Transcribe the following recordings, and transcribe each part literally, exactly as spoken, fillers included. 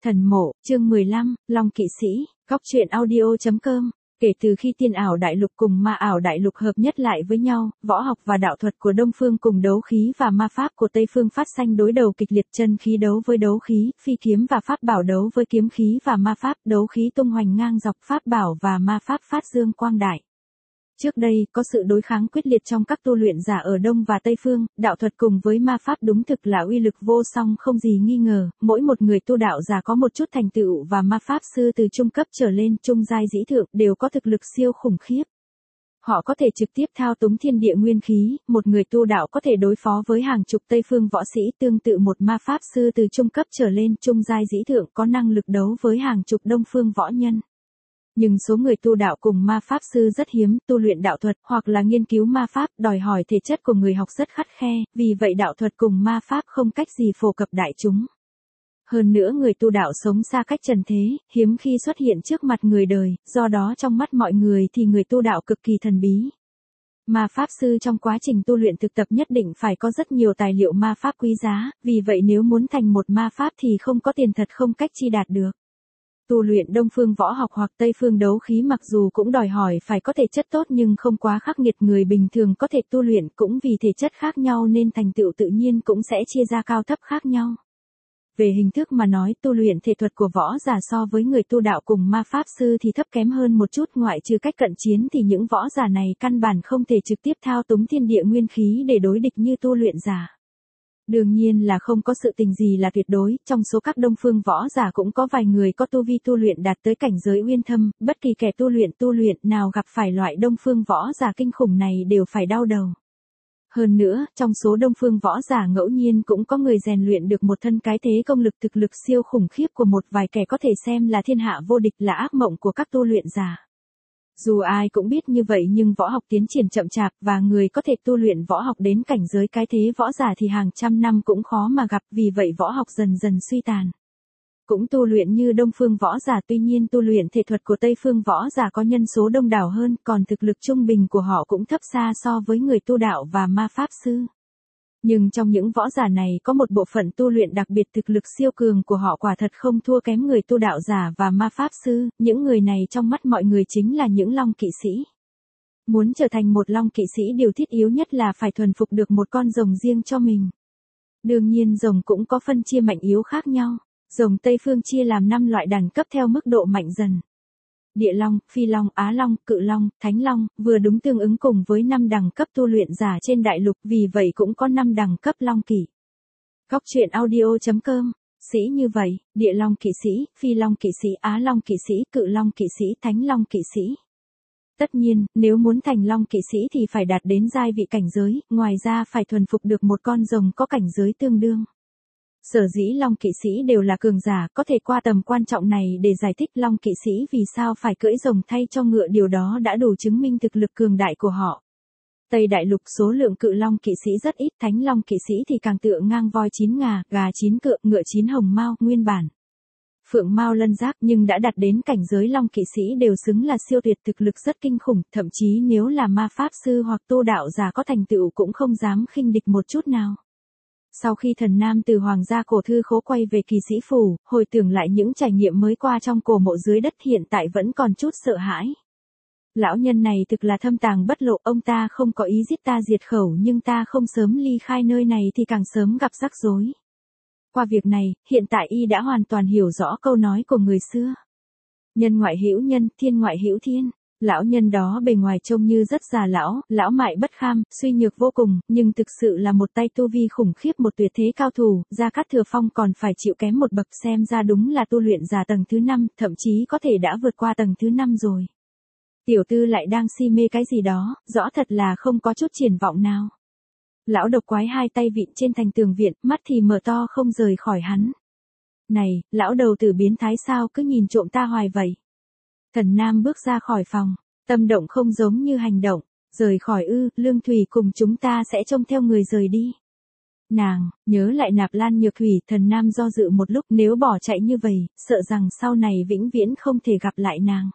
Thần mộ, chương mười lăm, Long Kỵ Sĩ, góc truyện audio chấm com. Kể từ khi tiên ảo đại lục cùng ma ảo đại lục hợp nhất lại với nhau, võ học và đạo thuật của Đông Phương cùng đấu khí và ma pháp của Tây Phương phát sanh đối đầu kịch liệt, chân khí đấu với đấu khí, phi kiếm và pháp bảo đấu với kiếm khí và ma pháp, đấu khí tung hoành ngang dọc, pháp bảo và ma pháp phát dương quang đại. Trước đây, có sự đối kháng quyết liệt trong các tu luyện giả ở Đông và Tây Phương, đạo thuật cùng với ma pháp đúng thực là uy lực vô song không gì nghi ngờ, mỗi một người tu đạo giả có một chút thành tựu và ma pháp sư từ trung cấp trở lên, trung giai dĩ thượng đều có thực lực siêu khủng khiếp. Họ có thể trực tiếp thao túng thiên địa nguyên khí, một người tu đạo có thể đối phó với hàng chục Tây Phương võ sĩ, tương tự một ma pháp sư từ trung cấp trở lên, trung giai dĩ thượng có năng lực đấu với hàng chục Đông Phương võ nhân. Nhưng số người tu đạo cùng ma pháp sư rất hiếm, tu luyện đạo thuật hoặc là nghiên cứu ma pháp đòi hỏi thể chất của người học rất khắt khe, vì vậy đạo thuật cùng ma pháp không cách gì phổ cập đại chúng. Hơn nữa người tu đạo sống xa cách trần thế, hiếm khi xuất hiện trước mặt người đời, do đó trong mắt mọi người thì người tu đạo cực kỳ thần bí. Ma pháp sư trong quá trình tu luyện thực tập nhất định phải có rất nhiều tài liệu ma pháp quý giá, vì vậy nếu muốn thành một ma pháp thì không có tiền thật không cách chi đạt được. Tu luyện Đông Phương võ học hoặc Tây Phương đấu khí mặc dù cũng đòi hỏi phải có thể chất tốt nhưng không quá khắc nghiệt, người bình thường có thể tu luyện, cũng vì thể chất khác nhau nên thành tựu tự nhiên cũng sẽ chia ra cao thấp khác nhau. Về hình thức mà nói, tu luyện thể thuật của võ giả so với người tu đạo cùng ma pháp sư thì thấp kém hơn một chút, ngoại trừ cách cận chiến thì những võ giả này căn bản không thể trực tiếp thao túng thiên địa nguyên khí để đối địch như tu luyện giả. Đương nhiên là không có sự tình gì là tuyệt đối, trong số các Đông Phương võ giả cũng có vài người có tu vi tu luyện đạt tới cảnh giới uyên thâm, bất kỳ kẻ tu luyện tu luyện nào gặp phải loại Đông Phương võ giả kinh khủng này đều phải đau đầu. Hơn nữa, trong số Đông Phương võ giả ngẫu nhiên cũng có người rèn luyện được một thân cái thế công lực, thực lực siêu khủng khiếp của một vài kẻ có thể xem là thiên hạ vô địch, là ác mộng của các tu luyện giả. Dù ai cũng biết như vậy nhưng võ học tiến triển chậm chạp và người có thể tu luyện võ học đến cảnh giới cái thế võ giả thì hàng trăm năm cũng khó mà gặp, vì vậy võ học dần dần suy tàn. Cũng tu luyện như Đông Phương võ giả, tuy nhiên tu luyện thể thuật của Tây Phương võ giả có nhân số đông đảo hơn, còn thực lực trung bình của họ cũng thấp xa so với người tu đạo và ma pháp sư. Nhưng trong những võ giả này có một bộ phận tu luyện đặc biệt, thực lực siêu cường của họ quả thật không thua kém người tu đạo giả và ma pháp sư, những người này trong mắt mọi người chính là những Long Kỵ Sĩ. Muốn trở thành một Long Kỵ Sĩ điều thiết yếu nhất là phải thuần phục được một con rồng riêng cho mình. Đương nhiên rồng cũng có phân chia mạnh yếu khác nhau, rồng Tây Phương chia làm năm loại đẳng cấp theo mức độ mạnh dần. Địa Long, Phi Long, Á Long, Cự Long, Thánh Long, vừa đúng tương ứng cùng với năm đẳng cấp tu luyện giả trên đại lục, vì vậy cũng có năm đẳng cấp Long Kỵ. Góc truyện audio chấm com, sĩ như vậy, Địa Long Kỵ Sĩ, Phi Long Kỵ Sĩ, Á Long Kỵ Sĩ, Cự Long Kỵ Sĩ, Thánh Long Kỵ Sĩ. Tất nhiên, nếu muốn thành Long Kỵ Sĩ thì phải đạt đến giai vị cảnh giới, ngoài ra phải thuần phục được một con rồng có cảnh giới tương đương. Sở dĩ Long Kỵ Sĩ đều là cường giả, có thể qua tầm quan trọng này để giải thích Long Kỵ Sĩ vì sao phải cưỡi rồng thay cho ngựa, điều đó đã đủ chứng minh thực lực cường đại của họ. Tây Đại Lục số lượng Cự Long Kỵ Sĩ rất ít, Thánh Long Kỵ Sĩ thì càng tựa ngang voi chín ngà, gà chín cựa, ngựa chín hồng mao, nguyên bản. Phượng mao lân giác, nhưng đã đạt đến cảnh giới Long Kỵ Sĩ đều xứng là siêu tuyệt, thực lực rất kinh khủng, thậm chí nếu là ma pháp sư hoặc tu đạo giả có thành tựu cũng không dám khinh địch một chút nào. Sau khi thần nam từ hoàng gia cổ thư khố quay về Kỳ Sĩ Phủ, hồi tưởng lại những trải nghiệm mới qua trong cổ mộ dưới đất, hiện tại vẫn còn chút sợ hãi. Lão nhân này thực là thâm tàng bất lộ, ông ta không có ý giết ta diệt khẩu nhưng ta không sớm ly khai nơi này thì càng sớm gặp rắc rối. Qua việc này, hiện tại y đã hoàn toàn hiểu rõ câu nói của người xưa. Nhân ngoại hữu nhân, thiên ngoại hữu thiên. Lão nhân đó bề ngoài trông như rất già lão, lão mại bất kham, suy nhược vô cùng, nhưng thực sự là một tay tu vi khủng khiếp, một tuyệt thế cao thủ, Gia Cát Thừa Phong còn phải chịu kém một bậc, xem ra đúng là tu luyện giả tầng thứ năm, thậm chí có thể đã vượt qua tầng thứ năm rồi. Tiểu tư lại đang si mê cái gì đó, rõ thật là không có chút triển vọng nào. Lão độc quái hai tay vịn trên thành tường viện, mắt thì mở to không rời khỏi hắn. Này, lão đầu tử biến thái sao cứ nhìn trộm ta hoài vậy? Thần Nam bước ra khỏi phòng, tâm động không giống như hành động, rời khỏi ư, Lương Thủy cùng chúng ta sẽ trông theo người rời đi. Nàng, nhớ lại Nạp Lan Nhược Thủy, Thần Nam do dự một lúc, nếu bỏ chạy như vậy, sợ rằng sau này vĩnh viễn không thể gặp lại nàng.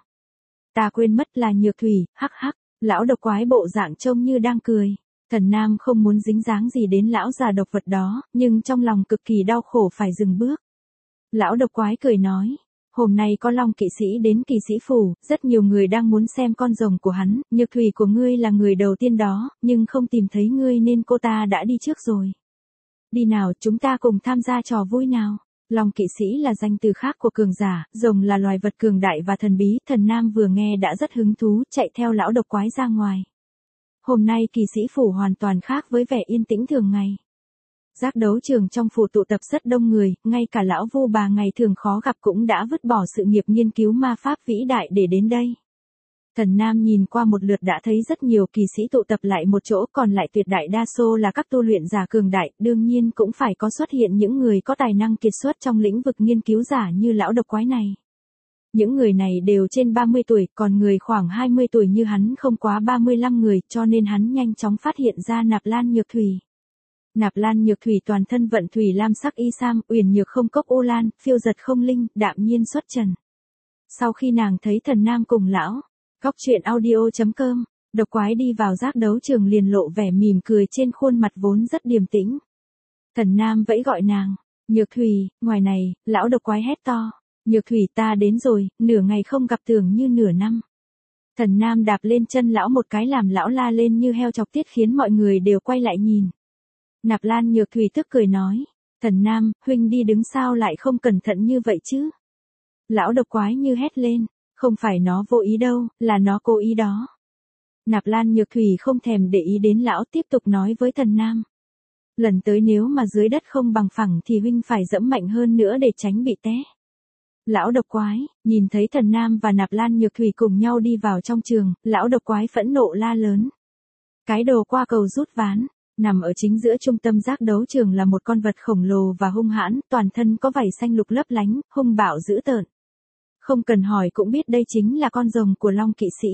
Ta quên mất là Nhược Thủy, hắc hắc, lão độc quái bộ dạng trông như đang cười. Thần Nam không muốn dính dáng gì đến lão già độc vật đó, nhưng trong lòng cực kỳ đau khổ phải dừng bước. Lão độc quái cười nói, hôm nay có Long kỵ sĩ đến Kỵ Sĩ Phủ, rất nhiều người đang muốn xem con rồng của hắn, Nhược Thủy của ngươi là người đầu tiên đó, nhưng không tìm thấy ngươi nên cô ta đã đi trước rồi. Đi nào, chúng ta cùng tham gia trò vui nào. Long kỵ sĩ là danh từ khác của cường giả, rồng là loài vật cường đại và thần bí, Thần Nam vừa nghe đã rất hứng thú, chạy theo lão độc quái ra ngoài. Hôm nay Kỵ Sĩ Phủ hoàn toàn khác với vẻ yên tĩnh thường ngày. Giác đấu trường trong phủ tụ tập rất đông người, ngay cả lão Vu Bà ngày thường khó gặp cũng đã vứt bỏ sự nghiệp nghiên cứu ma pháp vĩ đại để đến đây. Thần Nam nhìn qua một lượt đã thấy rất nhiều kỳ sĩ tụ tập lại một chỗ, còn lại tuyệt đại đa số là các tu luyện giả cường đại, đương nhiên cũng phải có xuất hiện những người có tài năng kiệt xuất trong lĩnh vực nghiên cứu giả như lão độc quái này. Những người này đều trên ba mươi tuổi, còn người khoảng hai mươi tuổi như hắn không quá ba mươi lăm người, cho nên hắn nhanh chóng phát hiện ra Nạp Lan Nhược Thủy. Nạp Lan Nhược Thủy toàn thân vận thủy lam sắc y sam, uyển nhược không cốc ô lan, phiêu giật không linh, đạm nhiên xuất trần. Sau khi nàng thấy Thần Nam cùng lão Góc truyện audio chấm com, độc quái đi vào giác đấu trường liền lộ vẻ mỉm cười trên khuôn mặt vốn rất điềm tĩnh. Thần Nam vẫy gọi nàng, Nhược Thủy, ngoài này, lão độc quái hét to, Nhược Thủy ta đến rồi, nửa ngày không gặp tưởng như nửa năm. Thần Nam đạp lên chân lão một cái làm lão la lên như heo chọc tiết khiến mọi người đều quay lại nhìn. Nạp Lan Nhược Thủy tức cười nói, Thần Nam, huynh đi đứng sao lại không cẩn thận như vậy chứ? Lão độc quái như hét lên, không phải nó vô ý đâu, là nó cố ý đó. Nạp Lan Nhược Thủy không thèm để ý đến lão, tiếp tục nói với Thần Nam. Lần tới nếu mà dưới đất không bằng phẳng thì huynh phải dẫm mạnh hơn nữa để tránh bị té. Lão độc quái, nhìn thấy Thần Nam và Nạp Lan Nhược Thủy cùng nhau đi vào trong trường, lão độc quái phẫn nộ la lớn. Cái đồ qua cầu rút ván. Nằm ở chính giữa trung tâm giác đấu trường là một con vật khổng lồ và hung hãn, toàn thân có vảy xanh lục lấp lánh, hung bạo dữ tợn. Không cần hỏi cũng biết đây chính là con rồng của Long kỵ sĩ.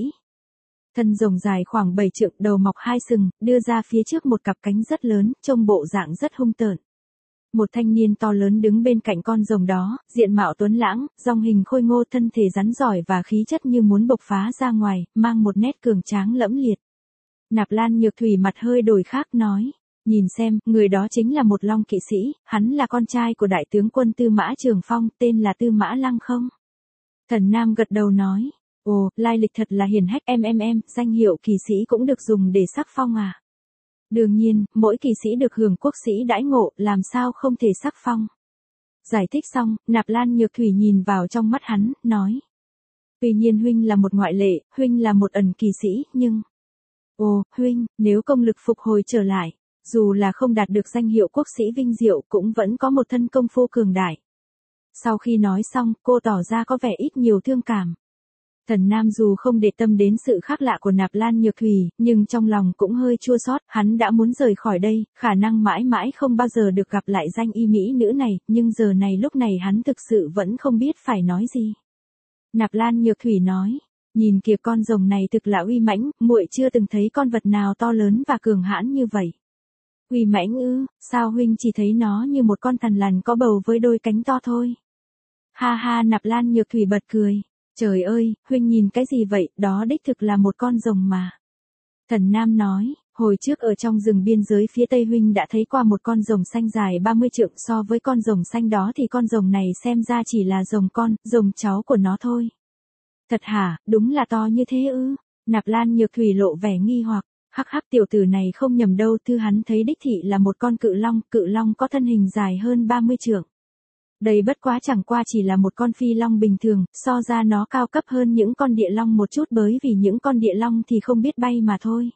Thân rồng dài khoảng bảy trượng, đầu mọc hai sừng, đưa ra phía trước một cặp cánh rất lớn, trông bộ dạng rất hung tợn. Một thanh niên to lớn đứng bên cạnh con rồng đó, diện mạo tuấn lãng, dòng hình khôi ngô, thân thể rắn giỏi và khí chất như muốn bộc phá ra ngoài, mang một nét cường tráng lẫm liệt. Nạp Lan Nhược Thủy mặt hơi đổi khác nói, nhìn xem, người đó chính là một Long kỵ sĩ, hắn là con trai của đại tướng quân Tư Mã Trường Phong, tên là Tư Mã Lăng không? Thần Nam gật đầu nói, ồ, lai lịch thật là hiển hách, em em em, danh hiệu kỳ sĩ cũng được dùng để sắc phong à? Đương nhiên, mỗi kỳ sĩ được hưởng quốc sĩ đãi ngộ, làm sao không thể sắc phong? Giải thích xong, Nạp Lan Nhược Thủy nhìn vào trong mắt hắn, nói, tuy nhiên huynh là một ngoại lệ, huynh là một ẩn kỳ sĩ, nhưng... Ồ, huynh, nếu công lực phục hồi trở lại, dù là không đạt được danh hiệu quốc sĩ vinh diệu cũng vẫn có một thân công phu cường đại. Sau khi nói xong, cô tỏ ra có vẻ ít nhiều thương cảm. Thần Nam dù không để tâm đến sự khác lạ của Nạp Lan Nhược Thủy, nhưng trong lòng cũng hơi chua xót, hắn đã muốn rời khỏi đây, khả năng mãi mãi không bao giờ được gặp lại danh y mỹ nữ này, nhưng giờ này lúc này hắn thực sự vẫn không biết phải nói gì. Nạp Lan Nhược Thủy nói, nhìn kìa con rồng này thực là uy mãnh, muội chưa từng thấy con vật nào to lớn và cường hãn như vậy. Uy mãnh ư, sao huynh chỉ thấy nó như một con thằn lằn có bầu với đôi cánh to thôi. Ha ha, Nạp Lan Nhược Thủy bật cười. Trời ơi, huynh nhìn cái gì vậy, đó đích thực là một con rồng mà. Thần Nam nói, hồi trước ở trong rừng biên giới phía Tây huynh đã thấy qua một con rồng xanh dài ba mươi trượng, so với con rồng xanh đó thì con rồng này xem ra chỉ là rồng con, rồng cháu của nó thôi. Thật hả, đúng là to như thế ư? Nạp Lan Nhược Thủy lộ vẻ nghi hoặc, hắc hắc, tiểu tử này không nhầm đâu, thư hắn thấy đích thị là một con cự long, cự long có thân hình dài hơn ba mươi trượng. Đây bất quá chẳng qua chỉ là một con phi long bình thường, so ra nó cao cấp hơn những con địa long một chút bởi vì những con địa long thì không biết bay mà thôi.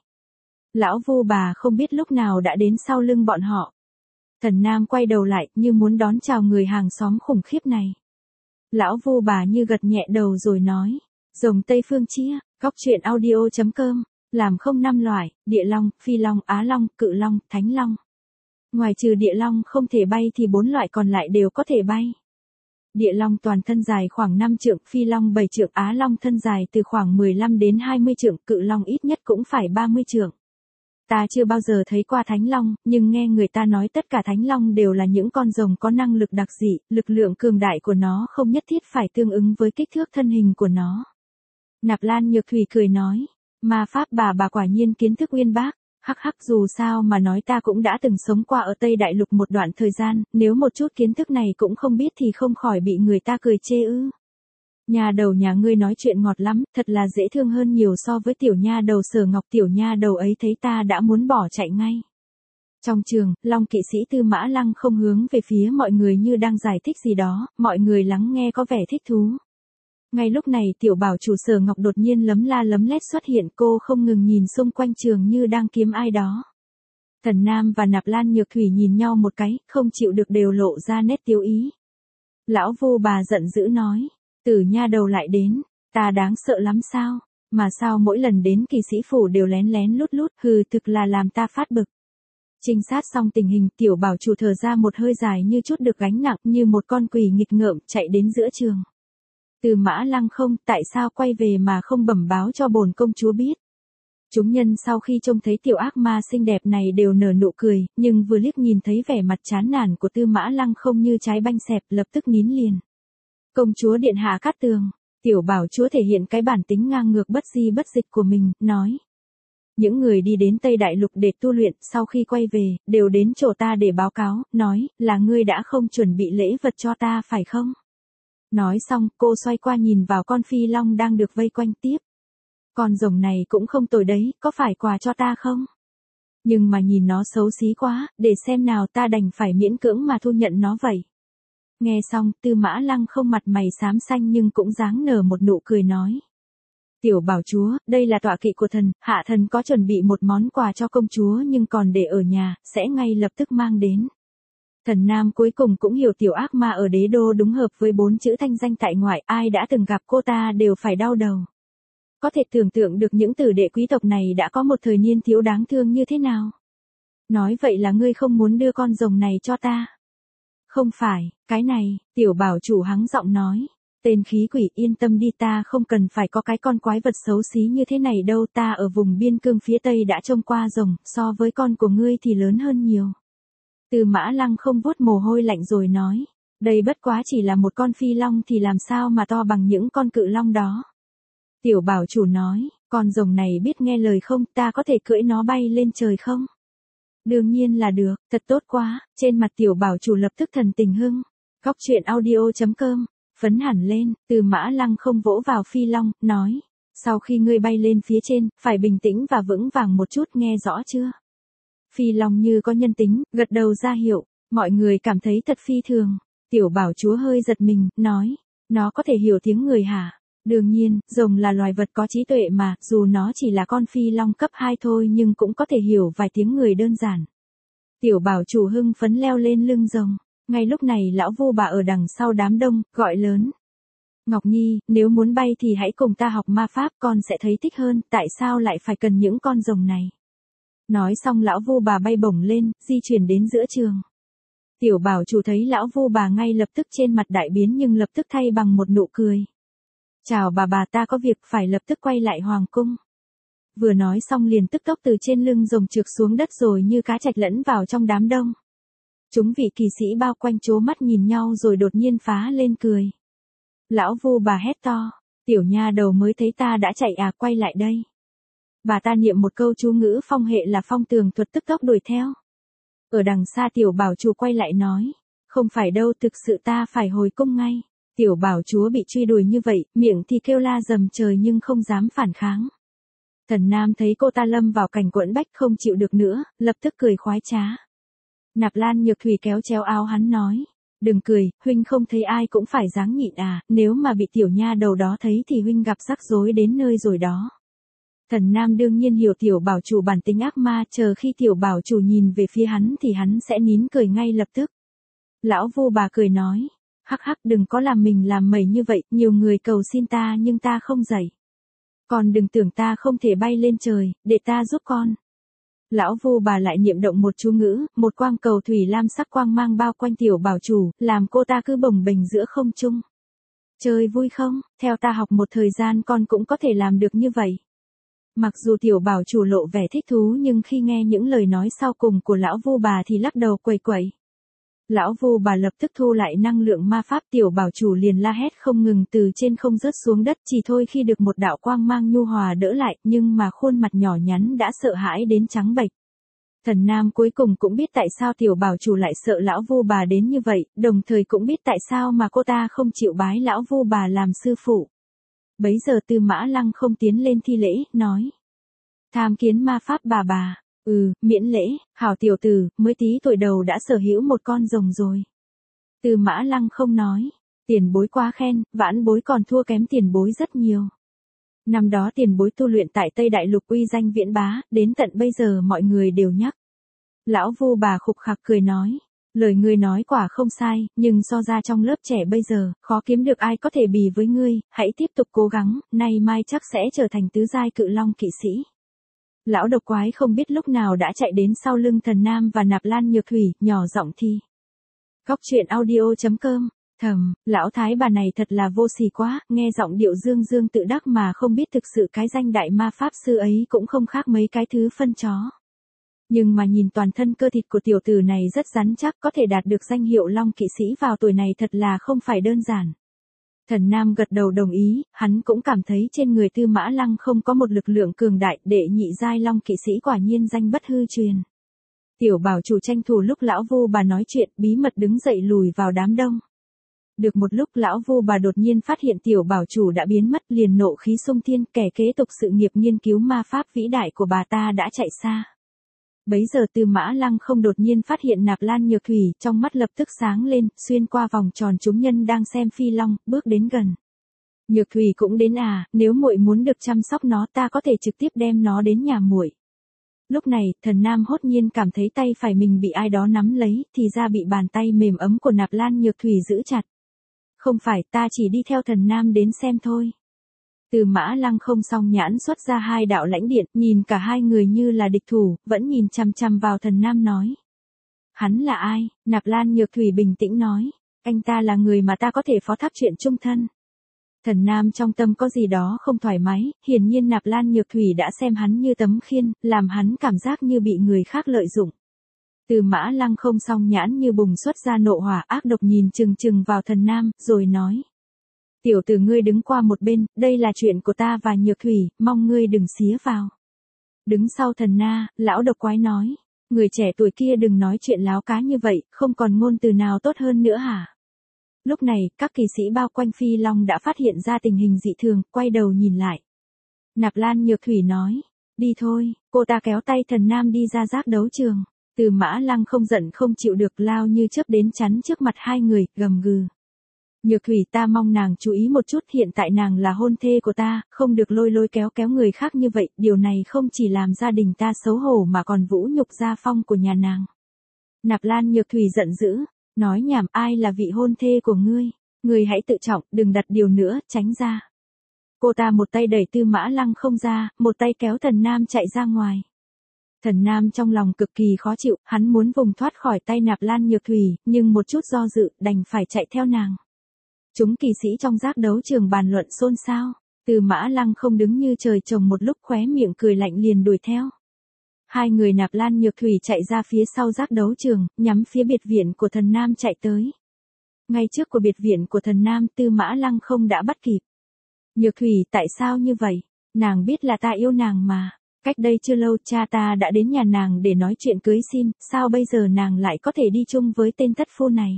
Lão Vu Bà không biết lúc nào đã đến sau lưng bọn họ. Thần Nam quay đầu lại như muốn đón chào người hàng xóm khủng khiếp này. Lão Vu Bà như gật nhẹ đầu rồi nói, rồng Tây Phương chia, góc truyện audio chấm com, làm không năm loại, địa long, phi long, á long, cự long, thánh long. Ngoài trừ địa long không thể bay thì bốn loại còn lại đều có thể bay. Địa long toàn thân dài khoảng năm trượng, phi long bảy trượng, á long thân dài từ khoảng mười lăm đến hai mươi trượng, cự long ít nhất cũng phải ba mươi trượng. Ta chưa bao giờ thấy qua thánh long, nhưng nghe người ta nói tất cả thánh long đều là những con rồng có năng lực đặc dị, lực lượng cường đại của nó không nhất thiết phải tương ứng với kích thước thân hình của nó. Nạp Lan Nhược Thủy cười nói, ma pháp bà bà quả nhiên kiến thức uyên bác. Hắc hắc, dù sao mà nói ta cũng đã từng sống qua ở Tây Đại Lục một đoạn thời gian, nếu một chút kiến thức này cũng không biết thì không khỏi bị người ta cười chê ư. Nha đầu nhà ngươi nói chuyện ngọt lắm, thật là dễ thương hơn nhiều so với tiểu nha đầu Sở Ngọc, tiểu nha đầu ấy thấy ta đã muốn bỏ chạy ngay. Trong trường, Long kỵ sĩ Tư Mã Lăng không hướng về phía mọi người như đang giải thích gì đó, mọi người lắng nghe có vẻ thích thú. Ngay lúc này tiểu bảo chủ Sở Ngọc đột nhiên lấm la lấm lét xuất hiện, cô không ngừng nhìn xung quanh trường như đang kiếm ai đó. Thần Nam và Nạp Lan Nhược Thủy nhìn nhau một cái, không chịu được đều lộ ra nét tiêu ý. Lão Vu Bà giận dữ nói, Tử nha đầu lại đến, ta đáng sợ lắm sao, mà sao mỗi lần đến kỳ sĩ phủ đều lén lén lút lút, hừ, thực là làm ta phát bực. Trinh sát xong tình hình, tiểu bảo chủ thở ra một hơi dài như chút được gánh nặng, như một con quỷ nghịch ngợm chạy đến giữa trường. Tư Mã Lăng không, tại sao quay về mà không bẩm báo cho bổn công chúa biết? Chúng nhân sau khi trông thấy tiểu ác ma xinh đẹp này đều nở nụ cười, nhưng vừa liếc nhìn thấy vẻ mặt chán nản của Tư Mã Lăng không như trái banh xẹp, lập tức nín liền. Công chúa điện hạ Cát Tường, tiểu bảo chúa thể hiện cái bản tính ngang ngược bất di bất dịch của mình, nói. Những người đi đến Tây Đại Lục để tu luyện, sau khi quay về, đều đến chỗ ta để báo cáo, nói, là ngươi đã không chuẩn bị lễ vật cho ta phải không? Nói xong, cô xoay qua nhìn vào con phi long đang được vây quanh tiếp. Con rồng này cũng không tồi đấy, có phải quà cho ta không? Nhưng mà nhìn nó xấu xí quá, để xem nào, ta đành phải miễn cưỡng mà thu nhận nó vậy. Nghe xong, Tư Mã Lăng không mặt mày xám xanh nhưng cũng dáng nở một nụ cười nói. Tiểu bảo chúa, đây là tọa kỵ của thần, hạ thần có chuẩn bị một món quà cho công chúa nhưng còn để ở nhà, sẽ ngay lập tức mang đến. Thần Nam cuối cùng cũng hiểu tiểu ác ma ở đế đô đúng hợp với bốn chữ thanh danh tại ngoại, ai đã từng gặp cô ta đều phải đau đầu. Có thể tưởng tượng được những tử đệ quý tộc này đã có một thời niên thiếu đáng thương như thế nào. Nói vậy là ngươi không muốn đưa con rồng này cho ta? Không phải, cái này, tiểu bảo chủ hắng giọng nói. Tên khí quỷ, yên tâm đi, ta không cần phải có cái con quái vật xấu xí như thế này đâu, ta ở vùng biên cương phía tây đã trông qua rồng, so với con của ngươi thì lớn hơn nhiều. Tư Mã Lăng không vuốt mồ hôi lạnh rồi nói, đây bất quá chỉ là một con phi long thì làm sao mà to bằng những con cự long đó. Tiểu bảo chủ nói, con rồng này biết nghe lời không, ta có thể cưỡi nó bay lên trời không? Đương nhiên là được, thật tốt quá, trên mặt tiểu bảo chủ lập tức thần tình hưng. Góc truyện audio chấm com, phấn hẳn lên, Tư Mã Lăng không vỗ vào phi long, nói, sau khi ngươi bay lên phía trên, phải bình tĩnh và vững vàng một chút, nghe rõ chưa? Phi long như có nhân tính, gật đầu ra hiệu, mọi người cảm thấy thật phi thường. Tiểu bảo chúa hơi giật mình, nói, nó có thể hiểu tiếng người hả? Đương nhiên, rồng là loài vật có trí tuệ mà, dù nó chỉ là con phi long cấp hai thôi nhưng cũng có thể hiểu vài tiếng người đơn giản. Tiểu bảo chủ hưng phấn leo lên lưng rồng, ngay lúc này lão Vu Bà ở đằng sau đám đông, gọi lớn. Ngọc Nhi, nếu muốn bay thì hãy cùng ta học ma pháp, con sẽ thấy thích hơn, tại sao lại phải cần những con rồng này? Nói xong lão Vu Bà bay bổng lên, di chuyển đến giữa trường. Tiểu bảo chủ thấy lão Vu Bà ngay lập tức trên mặt đại biến nhưng lập tức thay bằng một nụ cười. Chào bà bà, ta có việc phải lập tức quay lại hoàng cung. Vừa nói xong liền tức tốc từ trên lưng rồng trượt xuống đất rồi như cá trạch lẫn vào trong đám đông. Chúng vị kỳ sĩ bao quanh trố mắt nhìn nhau rồi đột nhiên phá lên cười. Lão Vu Bà hét to, tiểu nha đầu mới thấy ta đã chạy à, quay lại đây. Bà ta niệm một câu chú ngữ phong hệ là phong tường thuật, tức tốc đuổi theo. Ở đằng xa tiểu bảo chủ quay lại nói, không phải đâu, thực sự ta phải hồi cung ngay. Tiểu bảo chúa bị truy đuổi như vậy, miệng thì kêu la dầm trời nhưng không dám phản kháng. Thần Nam thấy cô ta lâm vào cảnh quẫn bách không chịu được nữa, lập tức cười khoái trá. Nạp Lan Nhược Thủy kéo chéo áo hắn nói, đừng cười, huynh không thấy ai cũng phải dáng nhịn à, nếu mà bị tiểu nha đầu đó thấy thì huynh gặp rắc rối đến nơi rồi đó. Thần Nam đương nhiên hiểu tiểu bảo chủ bản tính ác ma, chờ khi tiểu bảo chủ nhìn về phía hắn thì hắn sẽ nín cười ngay lập tức. Lão Vu Bà cười nói, hắc hắc, đừng có làm mình làm mẩy như vậy, nhiều người cầu xin ta nhưng ta không dậy. Còn đừng tưởng ta không thể bay lên trời, để ta giúp con. Lão Vu Bà lại niệm động một chú ngữ, một quang cầu thủy lam sắc quang mang bao quanh tiểu bảo chủ, làm cô ta cứ bồng bềnh giữa không trung. Chơi vui không, theo ta học một thời gian con cũng có thể làm được như vậy. Mặc dù tiểu bảo chủ lộ vẻ thích thú nhưng khi nghe những lời nói sau cùng của lão Vu Bà thì lắc đầu quẩy quẩy. Lão Vu Bà lập tức thu lại năng lượng ma pháp, tiểu bảo chủ liền la hét không ngừng từ trên không rớt xuống đất, chỉ thôi khi được một đạo quang mang nhu hòa đỡ lại, nhưng mà khuôn mặt nhỏ nhắn đã sợ hãi đến trắng bệch. Thần Nam cuối cùng cũng biết tại sao tiểu bảo chủ lại sợ lão Vu Bà đến như vậy, đồng thời cũng biết tại sao mà cô ta không chịu bái lão Vu Bà làm sư phụ. Bấy giờ Tư Mã Lăng không tiến lên thi lễ, nói. Tham kiến ma pháp bà bà. Ừ, miễn lễ, hảo tiểu tử, mới tí tuổi đầu đã sở hữu một con rồng rồi. Tư Mã Lăng không nói. Tiền bối quá khen, vãn bối còn thua kém tiền bối rất nhiều. Năm đó tiền bối tu luyện tại Tây Đại Lục uy danh viễn bá, đến tận bây giờ mọi người đều nhắc. Lão Vu Bà khục khặc cười nói. Lời ngươi nói quả không sai, nhưng so ra trong lớp trẻ bây giờ, khó kiếm được ai có thể bì với ngươi, hãy tiếp tục cố gắng, nay mai chắc sẽ trở thành tứ giai cự long kỵ sĩ. Lão độc quái không biết lúc nào đã chạy đến sau lưng Thần Nam và Nạp Lan Nhược Thủy, nhỏ giọng thi. Góc truyện audio chấm com, thầm, lão thái bà này thật là vô sỉ quá, nghe giọng điệu dương dương tự đắc mà không biết thực sự cái danh đại ma pháp sư ấy cũng không khác mấy cái thứ phân chó. Nhưng mà nhìn toàn thân cơ thịt của tiểu tử này rất rắn chắc, có thể đạt được danh hiệu long kỵ sĩ vào tuổi này thật là không phải đơn giản. Thần Nam gật đầu đồng ý, hắn cũng cảm thấy trên người Tư Mã Lăng không có một lực lượng cường đại, đệ nhị giai long kỵ sĩ quả nhiên danh bất hư truyền. Tiểu bảo chủ tranh thủ lúc lão Vu Bà nói chuyện, bí mật đứng dậy lùi vào đám đông. Được một lúc lão Vu Bà đột nhiên phát hiện tiểu bảo chủ đã biến mất, liền nộ khí xung thiên, kẻ kế tục sự nghiệp nghiên cứu ma pháp vĩ đại của bà ta đã chạy xa. Bấy giờ Tư Mã Lăng không đột nhiên phát hiện Nạp Lan Nhược Thủy, trong mắt lập tức sáng lên, xuyên qua vòng tròn chúng nhân đang xem phi long, bước đến gần. Nhược Thủy cũng đến à, nếu muội muốn được chăm sóc nó ta có thể trực tiếp đem nó đến nhà muội. Lúc này, Thần Nam hốt nhiên cảm thấy tay phải mình bị ai đó nắm lấy, thì ra bị bàn tay mềm ấm của Nạp Lan Nhược Thủy giữ chặt. Không phải, ta chỉ đi theo Thần Nam đến xem thôi. Tư Mã Lăng không song nhãn xuất ra hai đạo lãnh điện, nhìn cả hai người như là địch thủ, vẫn nhìn chằm chằm vào Thần Nam nói. Hắn là ai? Nạp Lan Nhược Thủy bình tĩnh nói. Anh ta là người mà ta có thể phó thác chuyện chung thân. Thần Nam trong tâm có gì đó không thoải mái, hiển nhiên Nạp Lan Nhược Thủy đã xem hắn như tấm khiên, làm hắn cảm giác như bị người khác lợi dụng. Tư Mã Lăng không song nhãn như bùng xuất ra nộ hỏa, ác độc nhìn chừng chừng vào Thần Nam, rồi nói. Tiểu tử ngươi đứng qua một bên, đây là chuyện của ta và Nhược Thủy, mong ngươi đừng xía vào. Đứng sau Thần Na, lão độc quái nói. Người trẻ tuổi kia đừng nói chuyện láo cá như vậy, không còn ngôn từ nào tốt hơn nữa hả? Lúc này, các kỳ sĩ bao quanh phi long đã phát hiện ra tình hình dị thường, quay đầu nhìn lại. Nạp Lan Nhược Thủy nói. Đi thôi, cô ta kéo tay Thần Nam đi ra giác đấu trường. Tư Mã Lăng không giận không chịu được lao như chớp đến chắn trước mặt hai người, gầm gừ. Nhược Thủy, ta mong nàng chú ý một chút, hiện tại nàng là hôn thê của ta, không được lôi lôi kéo kéo người khác như vậy, điều này không chỉ làm gia đình ta xấu hổ mà còn vũ nhục gia phong của nhà nàng. Nạp Lan Nhược Thủy giận dữ, nói nhảm, ai là vị hôn thê của ngươi, ngươi hãy tự trọng, đừng đặt điều nữa, tránh ra. Cô ta một tay đẩy Tư Mã Lăng không ra, một tay kéo Thần Nam chạy ra ngoài. Thần Nam trong lòng cực kỳ khó chịu, hắn muốn vùng thoát khỏi tay Nạp Lan Nhược Thủy, nhưng một chút do dự, đành phải chạy theo nàng. Chúng kỳ sĩ trong giác đấu trường bàn luận xôn xao, Tư Mã Lăng không đứng như trời trồng một lúc, khóe miệng cười lạnh liền đuổi theo. Hai người Nạp Lan Nhược Thủy chạy ra phía sau giác đấu trường, nhắm phía biệt viện của Thần Nam chạy tới. Ngay trước của biệt viện của Thần Nam, Tư Mã Lăng không đã bắt kịp. Nhược Thủy, tại sao như vậy? Nàng biết là ta yêu nàng mà. Cách đây chưa lâu cha ta đã đến nhà nàng để nói chuyện cưới xin, sao bây giờ nàng lại có thể đi chung với tên thất phu này?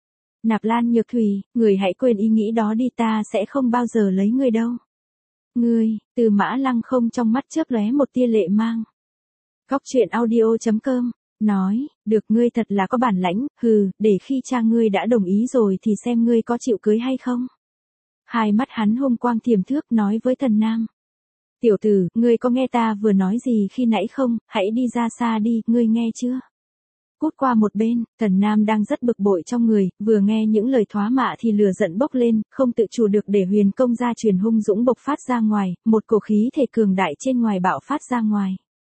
Nạp Lan Nhược Thủy, người hãy quên ý nghĩ đó đi, ta sẽ không bao giờ lấy người đâu. Ngươi, Tư Mã Lăng không trong mắt chớp lóe một tia lệ mang. Góc truyện audio chấm com, nói, được, ngươi thật là có bản lãnh, hừ, để khi cha ngươi đã đồng ý rồi thì xem ngươi có chịu cưới hay không. Hai mắt hắn hung quang thiềm thước nói với Thần Nam. Tiểu tử, ngươi có nghe ta vừa nói gì khi nãy không, hãy đi ra xa đi, ngươi nghe chưa? Cút qua một bên, Thần Nam đang rất bực bội trong người, vừa nghe những lời thoá mạ thì lửa giận bốc lên, không tự chủ được để huyền công gia truyền hung dũng bộc phát ra ngoài, một cổ khí thể cường đại trên ngoài bạo phát ra ngoài.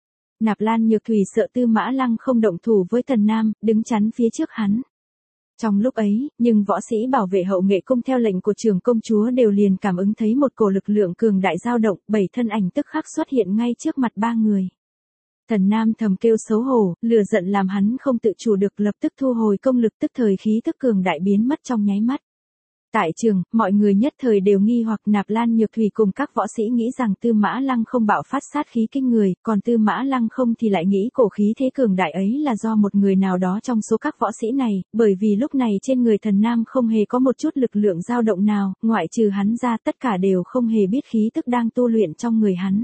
Nạp Lan Nhược Thủy sợ Tư Mã Lăng không động thủ với Thần Nam, đứng chắn phía trước hắn. Trong lúc ấy, nhưng võ sĩ bảo vệ hậu nghệ cung theo lệnh của trưởng công chúa đều liền cảm ứng thấy một cổ lực lượng cường đại dao động, bảy thân ảnh tức khắc xuất hiện ngay trước mặt ba người. Thần Nam thầm kêu xấu hổ, lửa giận làm hắn không tự chủ được lập tức thu hồi công lực tức thời khí tức cường đại biến mất trong nháy mắt. Tại trường, mọi người nhất thời đều nghi hoặc Nạp Lan Nhược Thủy cùng các võ sĩ nghĩ rằng Tư Mã Lăng không bạo phát sát khí kinh người, còn Tư Mã Lăng không thì lại nghĩ cổ khí thế cường đại ấy là do một người nào đó trong số các võ sĩ này, bởi vì lúc này trên người Thần Nam không hề có một chút lực lượng dao động nào, ngoại trừ hắn ra tất cả đều không hề biết khí tức đang tu luyện trong người hắn.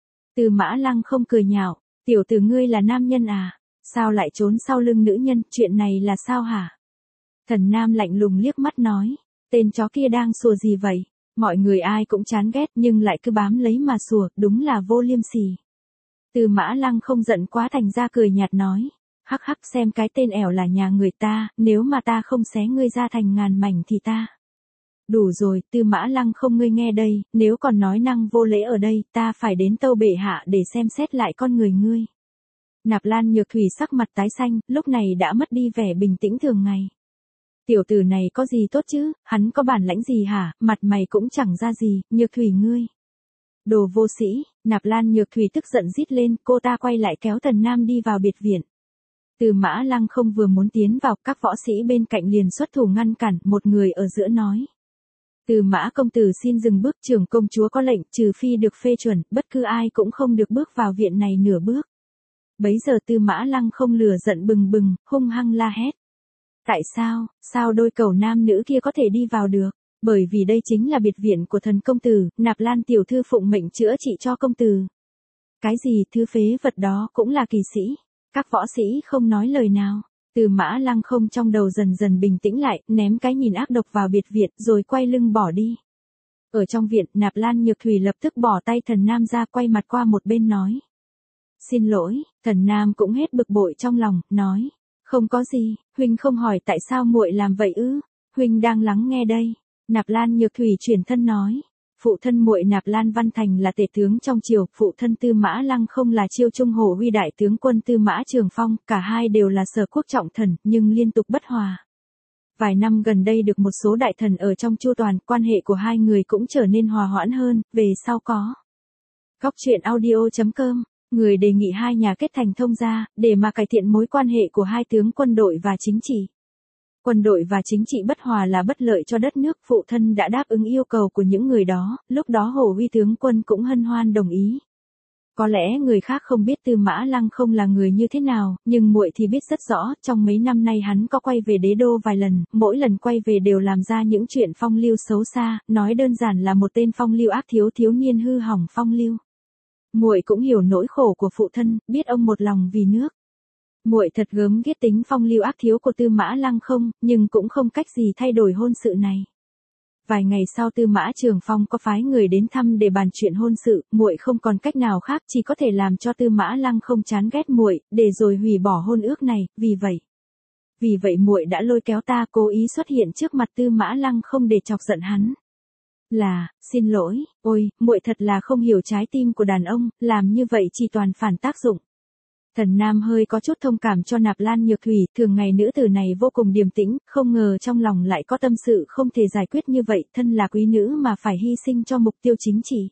Tư Mã Lăng không cười nhạo, tiểu tử ngươi là nam nhân à, sao lại trốn sau lưng nữ nhân, chuyện này là sao hả? Thần Nam lạnh lùng liếc mắt nói. Tên chó kia đang sủa gì vậy? Mọi người ai cũng chán ghét nhưng lại cứ bám lấy mà sủa, đúng là vô liêm sỉ. Tư Mã Lăng không giận quá thành ra cười nhạt nói. Hắc hắc xem cái tên ẻo là nhà người ta, nếu mà ta không xé ngươi ra thành ngàn mảnh thì ta. Đủ rồi, Tư Mã Lăng không ngươi nghe đây, nếu còn nói năng vô lễ ở đây, ta phải đến tâu bệ hạ để xem xét lại con người ngươi. Nạp Lan Nhược Thủy sắc mặt tái xanh, lúc này đã mất đi vẻ bình tĩnh thường ngày. Tiểu tử này có gì tốt chứ, hắn có bản lãnh gì hả, mặt mày cũng chẳng ra gì, Nhược Thủy ngươi. Đồ vô sĩ, Nạp Lan Nhược Thủy tức giận rít lên, cô ta quay lại kéo Thần Nam đi vào biệt viện. Tư Mã Lăng không vừa muốn tiến vào, các võ sĩ bên cạnh liền xuất thủ ngăn cản, một người ở giữa nói. Tư Mã công tử xin dừng bước, trưởng công chúa có lệnh, trừ phi được phê chuẩn, bất cứ ai cũng không được bước vào viện này nửa bước. Bấy giờ Tư Mã Lăng không lửa giận bừng bừng, hung hăng la hét. Tại sao, sao đôi cầu nam nữ kia có thể đi vào được? Bởi vì đây chính là biệt viện của thần công tử, Nạp Lan tiểu thư phụng mệnh chữa trị cho công tử. Cái gì thứ phế vật đó cũng là kỳ sĩ. Các võ sĩ không nói lời nào. Tư Mã Lăng không trong đầu dần dần bình tĩnh lại, ném cái nhìn ác độc vào biệt viện rồi quay lưng bỏ đi. Ở trong viện, Nạp Lan Nhược Thủy lập tức bỏ tay Thần Nam ra, quay mặt qua một bên nói. Xin lỗi, Thần Nam cũng hết bực bội trong lòng, nói. Không có gì, huynh không hỏi tại sao muội làm vậy ư? Huynh đang lắng nghe đây. Nạp Lan Nhược Thủy chuyển thân nói. Phụ thân muội Nạp Lan Văn Thành là tể tướng trong triều, phụ thân Tư Mã Lăng không là Chiêu Trung Hổ Huy đại tướng quân Tư Mã Trường Phong, cả hai đều là sở quốc trọng thần, nhưng liên tục bất hòa. Vài năm gần đây được một số đại thần ở trong Chu Toàn, quan hệ của hai người cũng trở nên hòa hoãn hơn, về sau có. Góc truyện audio chấm com, người đề nghị hai nhà kết thành thông gia, để mà cải thiện mối quan hệ của hai tướng quân đội và chính trị. Quân đội và chính trị bất hòa là bất lợi cho đất nước, phụ thân đã đáp ứng yêu cầu của những người đó, lúc đó Hổ Huy tướng quân cũng hân hoan đồng ý. Có lẽ người khác không biết Tư Mã Lăng không là người như thế nào, nhưng muội thì biết rất rõ, trong mấy năm nay hắn có quay về đế đô vài lần, mỗi lần quay về đều làm ra những chuyện phong lưu xấu xa, nói đơn giản là một tên phong lưu ác thiếu thiếu niên hư hỏng phong lưu. Muội cũng hiểu nỗi khổ của phụ thân, biết ông một lòng vì nước. Muội thật gớm ghét tính phong lưu ác thiếu của Tư Mã Lăng không, nhưng cũng không cách gì thay đổi hôn sự này. Vài ngày sau Tư Mã Trường Phong có phái người đến thăm để bàn chuyện hôn sự, muội không còn cách nào khác, chỉ có thể làm cho Tư Mã Lăng không chán ghét muội, để rồi hủy bỏ hôn ước này, vì vậy. Vì vậy muội đã lôi kéo ta cố ý xuất hiện trước mặt Tư Mã Lăng không để chọc giận hắn. Là, xin lỗi, ôi, muội thật là không hiểu trái tim của đàn ông, làm như vậy chỉ toàn phản tác dụng. Thần Nam hơi có chút thông cảm cho Nạp Lan Nhược Thủy, thường ngày nữ tử này vô cùng điềm tĩnh, không ngờ trong lòng lại có tâm sự không thể giải quyết như vậy, thân là quý nữ mà phải hy sinh cho mục tiêu chính trị.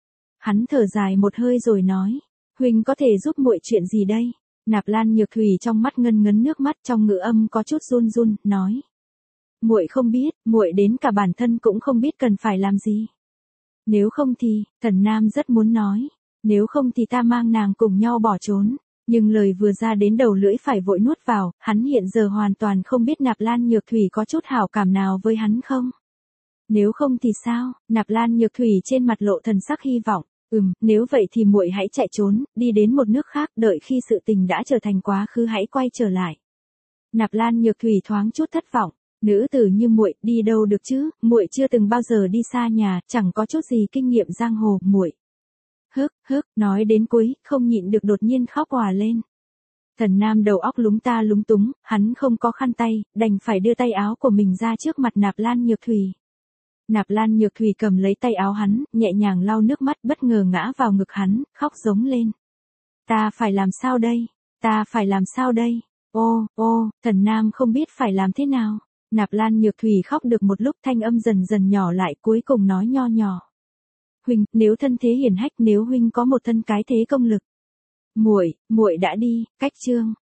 Hắn thở dài một hơi rồi nói, huynh có thể giúp muội chuyện gì đây? Nạp Lan Nhược Thủy trong mắt ngân ngấn nước mắt, trong ngữ âm có chút run run, nói. Muội không biết, muội đến cả bản thân cũng không biết cần phải làm gì. Nếu không thì, Thần Nam rất muốn nói, nếu không thì ta mang nàng cùng nhau bỏ trốn. Nhưng lời vừa ra đến đầu lưỡi phải vội nuốt vào, hắn hiện giờ hoàn toàn không biết Nạp Lan Nhược Thủy có chút hảo cảm nào với hắn không. Nếu không thì sao? Nạp Lan Nhược Thủy trên mặt lộ thần sắc hy vọng. Ừm, nếu vậy thì muội hãy chạy trốn, đi đến một nước khác, đợi khi sự tình đã trở thành quá khứ hãy quay trở lại. Nạp Lan Nhược Thủy thoáng chút thất vọng. Nữ tử như muội đi đâu được chứ? Muội chưa từng bao giờ đi xa nhà, chẳng có chút gì kinh nghiệm giang hồ, muội. Hức, hức, nói đến cuối, không nhịn được đột nhiên khóc òa lên. Thần Nam đầu óc lúng ta lúng túng, hắn không có khăn tay, đành phải đưa tay áo của mình ra trước mặt Nạp Lan Nhược Thủy. Nạp Lan Nhược Thủy cầm lấy tay áo hắn, nhẹ nhàng lau nước mắt, bất ngờ ngã vào ngực hắn, khóc giống lên. Ta phải làm sao đây? Ta phải làm sao đây? Ô, ô, Thần Nam không biết phải làm thế nào. Nạp Lan Nhược Thủy khóc được một lúc, thanh âm dần dần nhỏ lại, cuối cùng nói nho nhỏ. Huynh, nếu thân thế hiển hách, nếu huynh có một thân cái thế công lực. Muội, muội đã đi, cách chương.